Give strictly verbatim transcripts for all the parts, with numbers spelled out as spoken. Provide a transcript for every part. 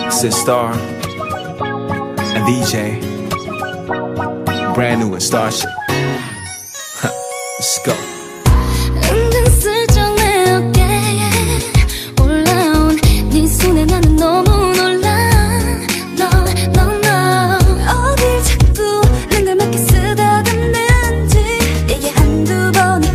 Sid Star and V J, brand new with Starship. Let's go. 은근슬쩍 내 어깨에 올라온 네 손에 나는 너무 놀라. No, no, no. 어딜 자꾸 능글맞게 쓰다듬는지 이게 한두 번이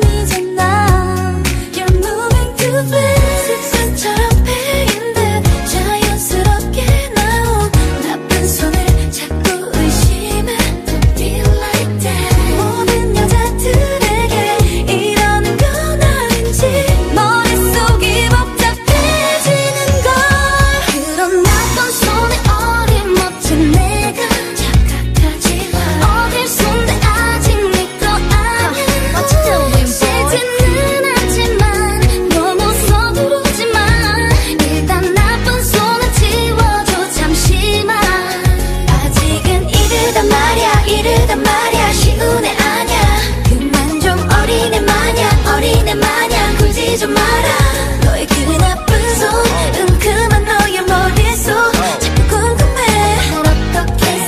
아니잖아. You're moving too fast. 습관처럼 패인 듯 자연스럽게 나온 나쁜 손을 자꾸 의심해. Don't be like that. 모든 여자들에게 이러는 건 아닌지 머릿속이 복잡해지는 걸. 그런 나쁜 손에 어림없이 내가 착각하지 마. 어딜 손대 아직 네 거 아냐. 쉬지는 않지만 너무 서두르지 마. 일단 나쁜 손은 지워줘 잠시만. 아직은 이르단 말야 이르단 말야 쉬운 애 아냐. 그만 좀 어린애 마냥 어린애 마냥 굴지 좀 마라. 너의 그 나쁜 손은 그만 너의 머릿속. 자꾸 궁금해 날 어떻게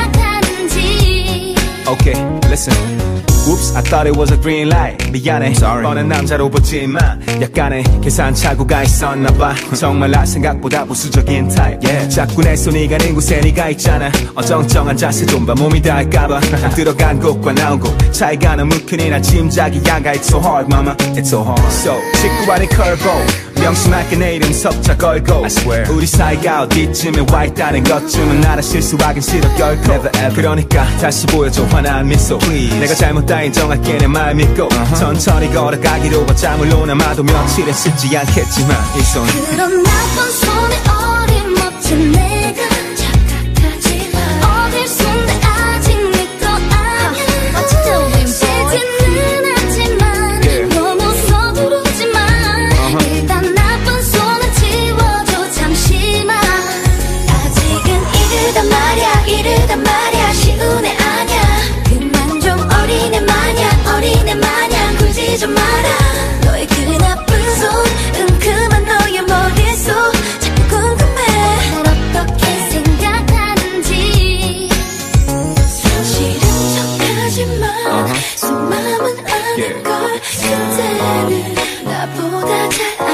생각하는지. Okay, listen. Oops, I thought it was a green light. 미안해. Sorry. 뻔한 남자로 보지만 약간의 계산착오가 있었나봐. 정말 나 생각보다 보수적인 타입. Yeah. 자꾸 내 손이 가는 곳에 네가 있잖아. 어정쩡한 자세 좀 봐. 몸이 닿을까봐. 들어간 곳과 나온 곳 차이가 너무 크니 난 짐작이 야가. It's so hard, mama. It's so hard. So, 직구 아닌 curveball. 명심할게 내 이름 석자 걸고. I swear. 우리 사이가 어디쯤에 와있다는 것쯤은 알아. 실수하긴 싫어 결코. Never ever. 그러니까 다시 보여줘 환한 미소. Please. 내가 잘못다 인정할게 내 말 믿고. uh-huh. 천천히 걸어가기로 하자. 물론 아마도 며칠에 쉽지 않겠지만 이 손. 그런 나쁜 손에 어림없이 내가 착각하지 마. 어딜 손대 아직 네 거 아냐. 쉬지는 않지만 Yeah. 너무 서두르지 마. Uh-huh. 일단 나쁜 손은 지워줘 잠시만. 아직은 이르단 말야 이르단 말야 쉬운 애 아냐. 그만 좀 어린애 마냥 어린애 마냥 굴지 좀 마라. 너의 그 나쁜 손은 그만 너의 머릿속. 자꾸 궁금해 날 어떻게 생각하는지. 사실은 척하지만 Uh-huh. 속마음은 아는 Yeah. 걸. 그대는 나보다 잘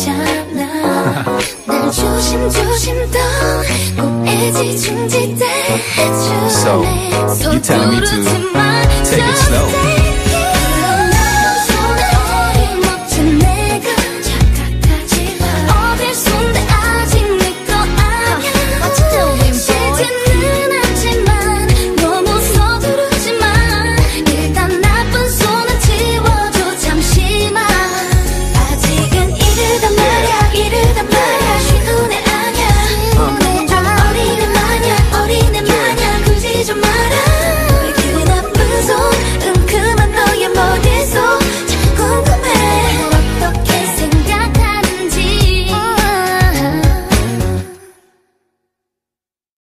알잖아. 날 조심조심 더 꿈에 지중지대 So, you telling me to